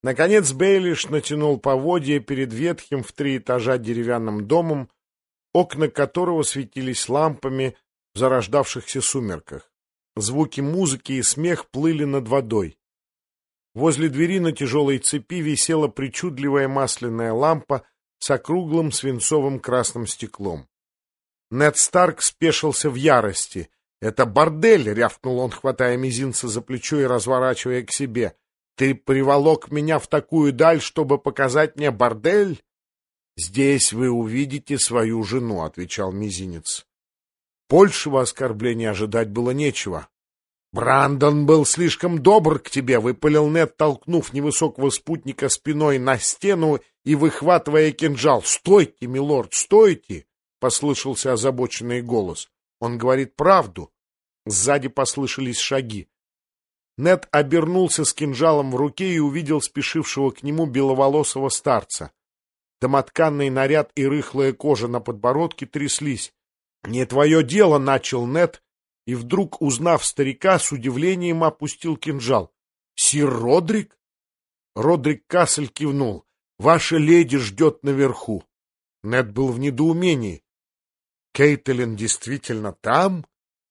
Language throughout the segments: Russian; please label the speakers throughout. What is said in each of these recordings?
Speaker 1: Наконец Бейлиш натянул поводья перед ветхим в 3 этажа деревянным домом, окна которого светились лампами в зарождавшихся сумерках. Звуки музыки и смех плыли над водой. Возле двери на тяжелой цепи висела причудливая масляная лампа с округлым свинцовым красным стеклом. Нед Старк спешился в ярости. «Это бордель!» — рявкнул он, хватая мизинца за плечо и разворачивая к себе. «Ты приволок меня в такую даль, чтобы показать мне бордель?» «Здесь вы увидите свою жену», — отвечал мизинец. Большего оскорбления ожидать было нечего. «Брандон был слишком добр к тебе», — выпалил Нед, толкнув невысокого спутника спиной на стену и выхватывая кинжал. «Стойте, милорд, стойте!» — послышался озабоченный голос. «Он говорит правду». Сзади послышались шаги. Нед обернулся с кинжалом в руке и увидел спешившего к нему беловолосого старца. Домотканный наряд и рыхлая кожа на подбородке тряслись. «Не твое дело», — начал Нед, и вдруг, узнав старика, с удивлением опустил кинжал. «Сир Родрик?» Родрик Кассель кивнул. «Ваша леди ждет наверху». Нед был в недоумении. «Кейтлин действительно там?»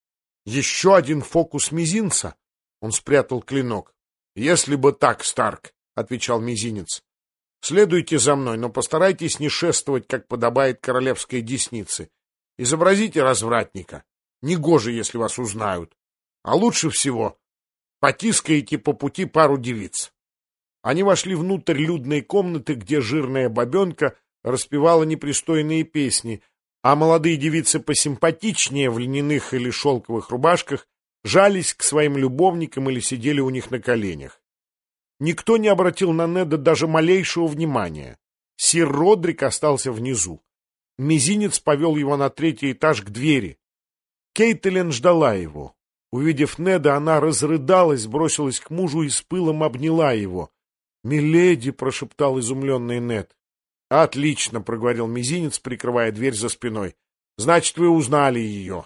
Speaker 1: «Еще один фокус мизинца?» Он спрятал клинок. «Если бы так, Старк», — отвечал мизинец. «Следуйте за мной, но постарайтесь не шествовать, как подобает королевской деснице. Изобразите развратника. Негоже, если вас узнают. А лучше всего потискаете по пути пару девиц». Они вошли внутрь людной комнаты, где жирная бабенка распевала непристойные песни, а молодые девицы посимпатичнее в льняных или шелковых рубашках жались к своим любовникам или сидели у них на коленях. Никто не обратил на Неда даже малейшего внимания. Сир Родрик остался внизу. Мизинец повел его на 3-й этаж к двери. Кейтлин ждала его. Увидев Неда, она разрыдалась, бросилась к мужу и с пылом обняла его. «Миледи!» — прошептал изумленный Нед. «Отлично!» — проговорил мизинец, прикрывая дверь за спиной. «Значит, вы узнали ее!»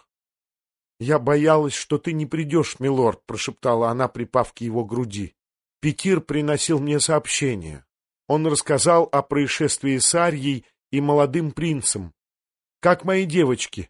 Speaker 1: «Я боялась, что ты не придешь, милорд», — прошептала она, припав к его груди. «Петир приносил мне сообщение. Он рассказал о происшествии с Арьей и молодым принцем. Как мои девочки?»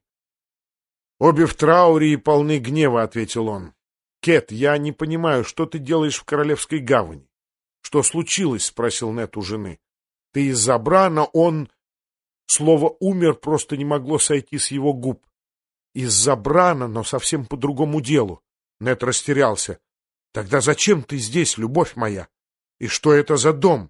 Speaker 1: «Обе в трауре и полны гнева», — ответил он. «Кэт, я не понимаю, что ты делаешь в Королевской гавани?» «Что случилось?» — спросил Нед у жены. «Ты из-за Брана, он...» Слово «умер» просто не могло сойти с его губ. «Из-за Брана, но совсем по другому делу». Нед растерялся. «Тогда зачем ты здесь, любовь моя? И что это за дом?»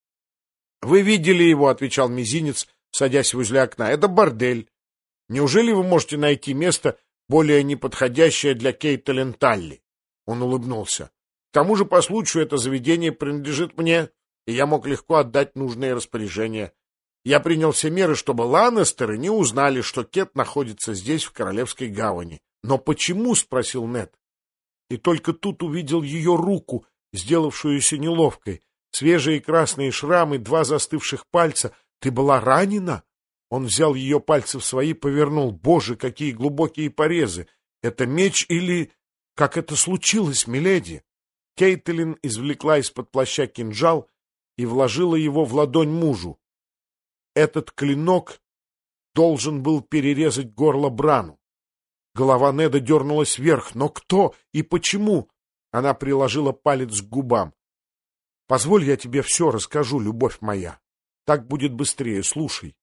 Speaker 1: «Вы видели его», — отвечал мизинец, садясь возле окна. «Это бордель. Неужели вы можете найти место, более неподходящее для Кейтлин Талли?» Он улыбнулся. «К тому же, по случаю, это заведение принадлежит мне, и я мог легко отдать нужные распоряжения. Я принял все меры, чтобы Ланнестеры не узнали, что Кет находится здесь, в Королевской гавани». «Но почему?» — спросил Нед. И только тут увидел ее руку, сделавшуюся неловкой. Свежие красные шрамы, 2 застывших пальца. «Ты была ранена?» Он взял ее пальцы в свои, повернул. «Боже, какие глубокие порезы! Это меч или... Как это случилось, миледи?» Кейтлин извлекла из-под плаща кинжал и вложила его в ладонь мужу. Этот клинок должен был перерезать горло Брану. Голова Неда дернулась вверх. Но кто и почему? Она приложила палец к губам. «Позволь, я тебе все расскажу, любовь моя. Так будет быстрее, слушай».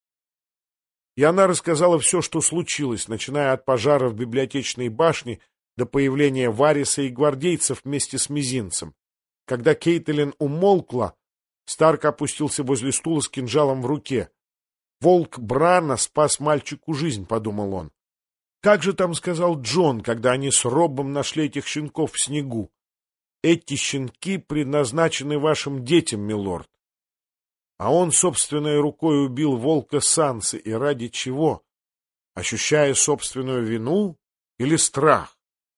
Speaker 1: И она рассказала все, что случилось, начиная от пожара в библиотечной башне до появления Вариса и гвардейцев вместе с мизинцем. Когда Кейтлин умолкла, Старк опустился возле стула с кинжалом в руке. «Волк Брана спас мальчику жизнь», — подумал он. «Как же там сказал Джон, когда они с Робом нашли этих щенков в снегу? Эти щенки предназначены вашим детям, милорд». А он собственной рукой убил волка Сансы, и ради чего? Ощущая собственную вину или страх?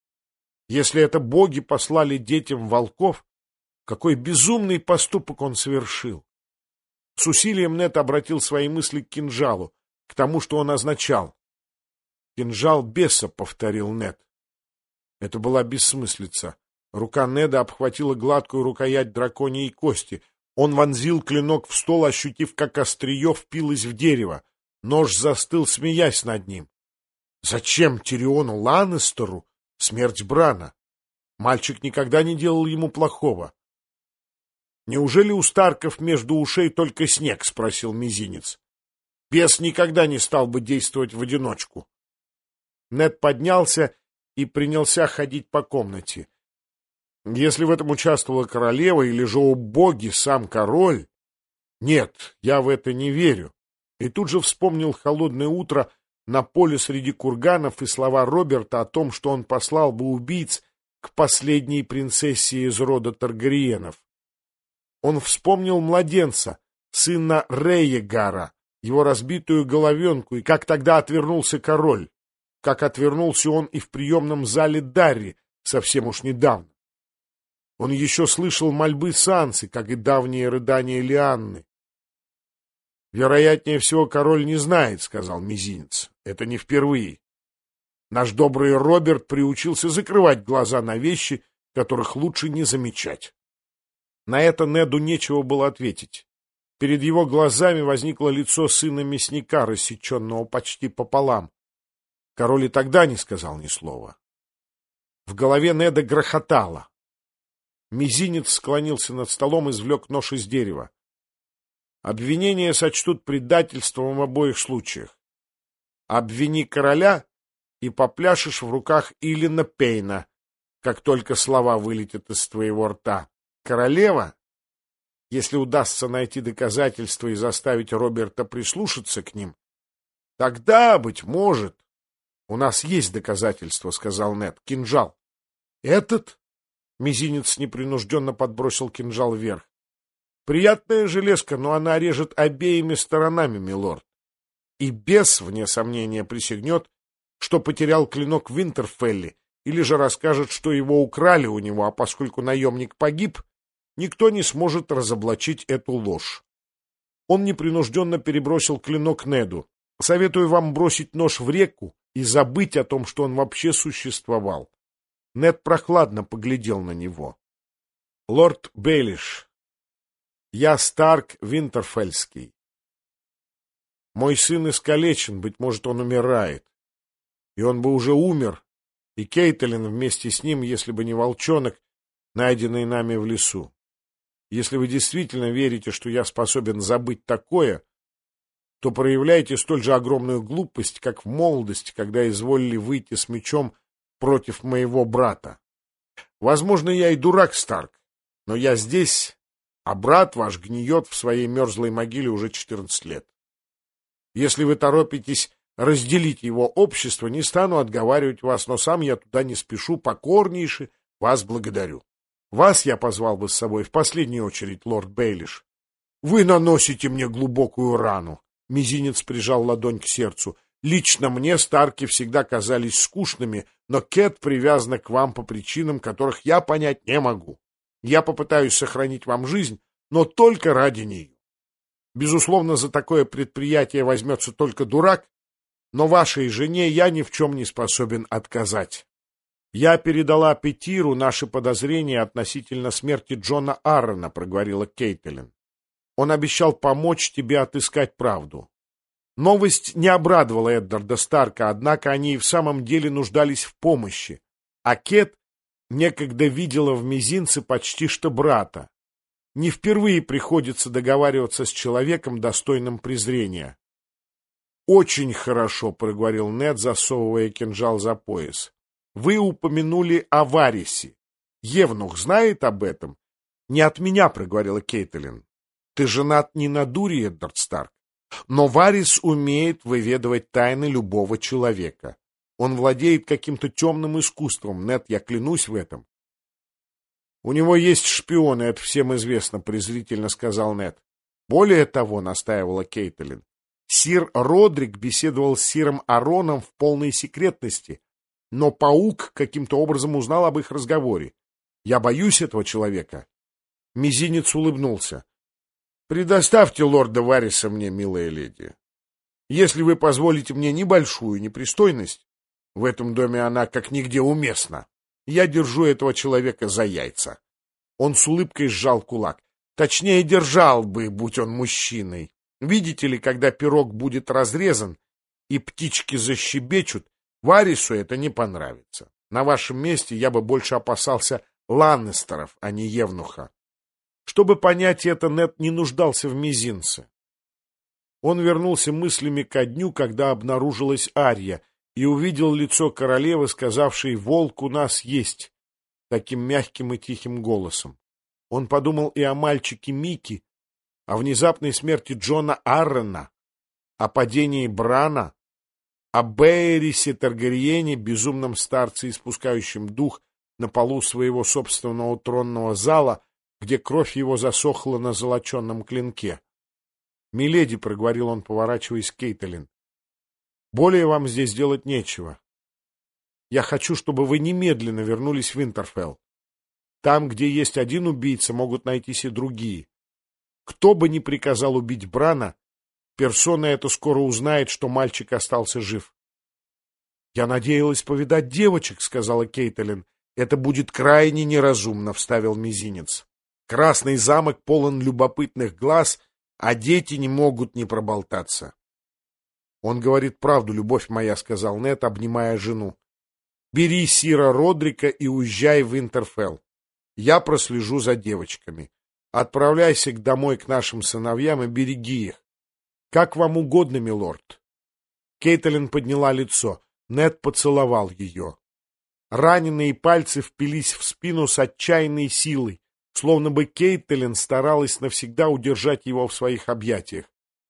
Speaker 1: Если это боги послали детям волков, какой безумный поступок он совершил! С усилием Нед обратил свои мысли к кинжалу, к тому, что он означал. «Кинжал беса», — повторил Нед. Это была бессмыслица. Рука Неда обхватила гладкую рукоять драконьей кости. Он вонзил клинок в стол, ощутив, как острие впилось в дерево. Нож застыл, смеясь над ним. Зачем Тириону Ланнистеру смерть Брана? Мальчик никогда не делал ему плохого. «Неужели у Старков между ушей только снег?» — спросил Мизинец. «Бес никогда не стал бы действовать в одиночку». Нед поднялся и принялся ходить по комнате. Если в этом участвовала королева или же, о боги, сам король... Нет, я в это не верю. И тут же вспомнил холодное утро на поле среди курганов и слова Роберта о том, что он послал бы убийц к последней принцессе из рода Таргариенов. Он вспомнил младенца, сына Рейегара, его разбитую головенку, и как тогда отвернулся король, как отвернулся он и в приемном зале Дарри совсем уж недавно. Он еще слышал мольбы Сансы, как и давние рыдания Лианны. «Вероятнее всего, король не знает», — сказал Мизинец. «Это не впервые. Наш добрый Роберт приучился закрывать глаза на вещи, которых лучше не замечать». На это Неду нечего было ответить. Перед его глазами возникло лицо сына мясника, рассеченного почти пополам. Король и тогда не сказал ни слова. В голове Неда грохотало. Мизинец склонился над столом и извлек нож из дерева. Обвинения сочтут предательством в обоих случаях. Обвини короля и попляшешь в руках Илина Пейна, как только слова вылетят из твоего рта. Королева, если удастся найти доказательства и заставить Роберта прислушаться к ним, тогда, быть может... — У нас есть доказательства, — сказал Нед. — Кинжал. — Этот? — Мизинец непринужденно подбросил кинжал вверх. — Приятная железка, но она режет обеими сторонами, милорд. И бес, вне сомнения, присягнет, что потерял клинок в Винтерфелле, или же расскажет, что его украли у него, а поскольку наемник погиб, никто не сможет разоблачить эту ложь. Он непринужденно перебросил клинок Неду. Советую вам бросить нож в реку и забыть о том, что он вообще существовал. Нед прохладно поглядел на него. — Лорд Бейлиш, я Старк Винтерфельский. Мой сын искалечен, быть может, он умирает. И он бы уже умер, и Кейтлин вместе с ним, если бы не волчонок, найденный нами в лесу. Если вы действительно верите, что я способен забыть такое, то проявляете столь же огромную глупость, как в молодости, когда изволили выйти с мечом против моего брата. Возможно, я и дурак, Старк, но я здесь, а брат ваш гниет в своей мерзлой могиле уже 14 лет. Если вы торопитесь разделить его общество, не стану отговаривать вас, но сам я туда не спешу, покорнейше вас благодарю. Вас я позвал бы с собой в последнюю очередь, лорд Бейлиш. Вы наносите мне глубокую рану. Мизинец прижал ладонь к сердцу. Лично мне Старки всегда казались скучными, но Кэт привязана к вам по причинам, которых я понять не могу. Я попытаюсь сохранить вам жизнь, но только ради нее. Безусловно, за такое предприятие возьмется только дурак, но вашей жене я ни в чем не способен отказать. Я передала Петиру наши подозрения относительно смерти Джона Аарона, проговорила Кейтлин. Он обещал помочь тебе отыскать правду. Новость не обрадовала Эддарда Старка, однако они и в самом деле нуждались в помощи, а Кэт некогда видела в мизинце почти что брата. Не впервые приходится договариваться с человеком, достойным презрения. — Очень хорошо, — проговорил Нед, засовывая кинжал за пояс. — Вы упомянули о Варисе. Евнух знает об этом? — Не от меня, — проговорила Кейтлин. — Ты женат не на дуре, Эддард Старк. Но Варис умеет выведывать тайны любого человека. Он владеет каким-то темным искусством, Нед, я клянусь в этом. — У него есть шпионы, это всем известно, — презрительно сказал Нед. — Более того, — настаивала Кейтлин, — сир Родрик беседовал с сиром Ароном в полной секретности, но паук каким-то образом узнал об их разговоре. Я боюсь этого человека. Мизинец улыбнулся. — Предоставьте лорда Вариса мне, милая леди. Если вы позволите мне небольшую непристойность, в этом доме она как нигде уместна. Я держу этого человека за яйца. Он с улыбкой сжал кулак. Точнее, держал бы, будь он мужчиной. Видите ли, когда пирог будет разрезан и птички защебечут, Варису это не понравится. На вашем месте я бы больше опасался Ланнестеров, а не Евнуха. Чтобы понять это, Нед не нуждался в мизинце. Он вернулся мыслями ко дню, когда обнаружилась Арья, и увидел лицо королевы, сказавшей «Волк у нас есть», таким мягким и тихим голосом. Он подумал и о мальчике Мики, о внезапной смерти Джона Аррена, о падении Брана, о Беэрисе Таргариене, безумном старце, испускающем дух на полу своего собственного тронного зала, где кровь его засохла на золоченном клинке. «Миледи», — проговорил он, поворачиваясь к Кейтлин, — «более вам здесь делать нечего. Я хочу, чтобы вы немедленно вернулись в Винтерфелл. Там, где есть один убийца, могут найтись и другие. Кто бы ни приказал убить Брана, персона эта скоро узнает, что мальчик остался жив». «Я надеялась повидать девочек», — сказала Кейтлин. «Это будет крайне неразумно», — вставил мизинец. «Красный замок полон любопытных глаз, а дети не могут не проболтаться». «Он говорит правду, любовь моя», — сказал Нед, обнимая жену. «Бери сира Родрика и уезжай в Винтерфелл. Я прослежу за девочками. Отправляйся домой к нашим сыновьям и береги их. Как вам угодно, милорд». Кейтлин подняла лицо. Нед поцеловал ее. Раненые пальцы впились в спину с отчаянной силой, словно бы Кейтлин старалась навсегда удержать его в своих объятиях.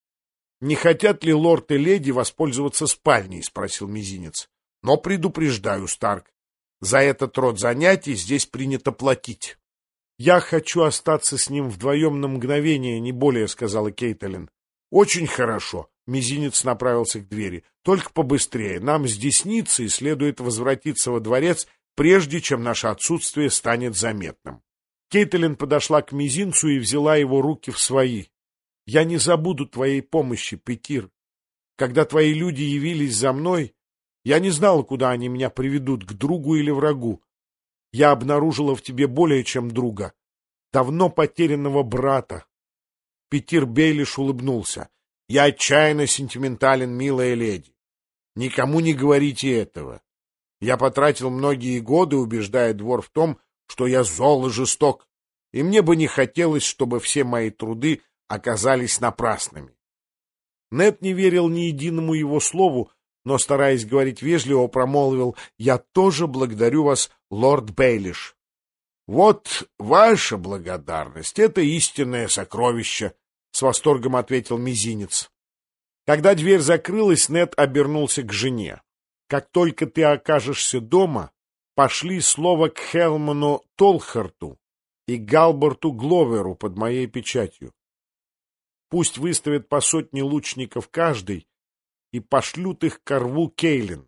Speaker 1: «Не хотят ли лорд и леди воспользоваться спальней?» — спросил мизинец. «Но предупреждаю, Старк, за этот род занятий здесь принято платить». «Я хочу остаться с ним вдвоем на мгновение, не более», — сказала Кейтлин. «Очень хорошо», — мизинец направился к двери. «Только побыстрее. Нам с десницей следует возвратиться во дворец, прежде чем наше отсутствие станет заметным». Кейтлин подошла к мизинцу и взяла его руки в свои. «Я не забуду твоей помощи, Петир. Когда твои люди явились за мной, я не знала, куда они меня приведут, к другу или врагу. Я обнаружила в тебе более чем друга, давно потерянного брата». Петир Бейлиш улыбнулся. «Я отчаянно сентиментален, милая леди. Никому не говорите этого. Я потратил многие годы, убеждая двор в том, что я зол и жесток, и мне бы не хотелось, чтобы все мои труды оказались напрасными». Нед не верил ни единому его слову, но, стараясь говорить вежливо, промолвил: «Я тоже благодарю вас, лорд Бейлиш». «Вот ваша благодарность — это истинное сокровище», — с восторгом ответил мизинец. Когда дверь закрылась, Нед обернулся к жене. «Как только ты окажешься дома, пошли слово к Хелману Толхарту и Галборту Гловеру под моей печатью. Пусть выставят по 100 лучников каждый и пошлют их ко рву Кейлин.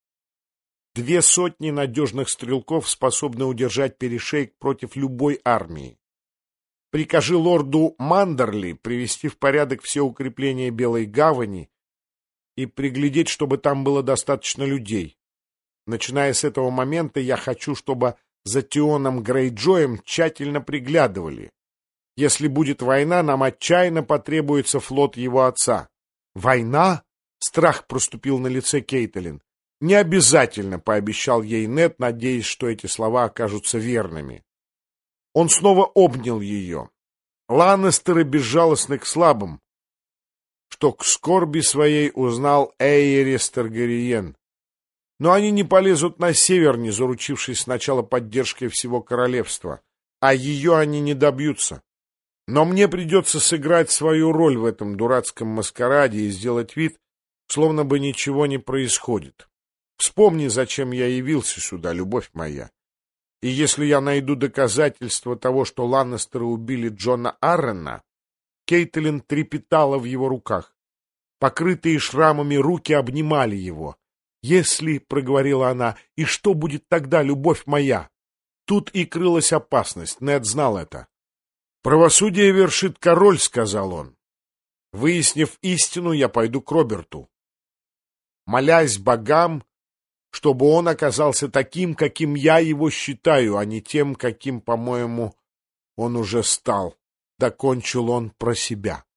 Speaker 1: 200 надежных стрелков способны удержать перешейк против любой армии. Прикажи лорду Мандерли привести в порядок все укрепления Белой Гавани и приглядеть, чтобы там было достаточно людей. Начиная с этого момента я хочу, чтобы за Тионом Грейджоем тщательно приглядывали. Если будет война, нам отчаянно потребуется флот его отца». «Война?» — страх проступил на лице Кейтлин. «Не обязательно», — пообещал ей Нед, надеясь, что эти слова окажутся верными. Он снова обнял ее. Ланнестеры безжалостны к слабым, что к скорби своей узнал Эйрис Таргариен. Но они не полезут на север, не заручившись сначала поддержкой всего королевства, а ее они не добьются. Но мне придется сыграть свою роль в этом дурацком маскараде и сделать вид, словно бы ничего не происходит. Вспомни, зачем я явился сюда, любовь моя. И если я найду доказательства того, что Ланнестеры убили Джона Аррена...» Кейтлин трепетала в его руках. Покрытые шрамами руки обнимали его. «Если, — проговорила она, — и что будет тогда, любовь моя?» Тут и крылась опасность, Нед знал это. «Правосудие вершит король», — сказал он. «Выяснив истину, я пойду к Роберту, молясь богам, чтобы он оказался таким, каким я его считаю, а не тем, каким, по-моему, он уже стал». докончил он про себя.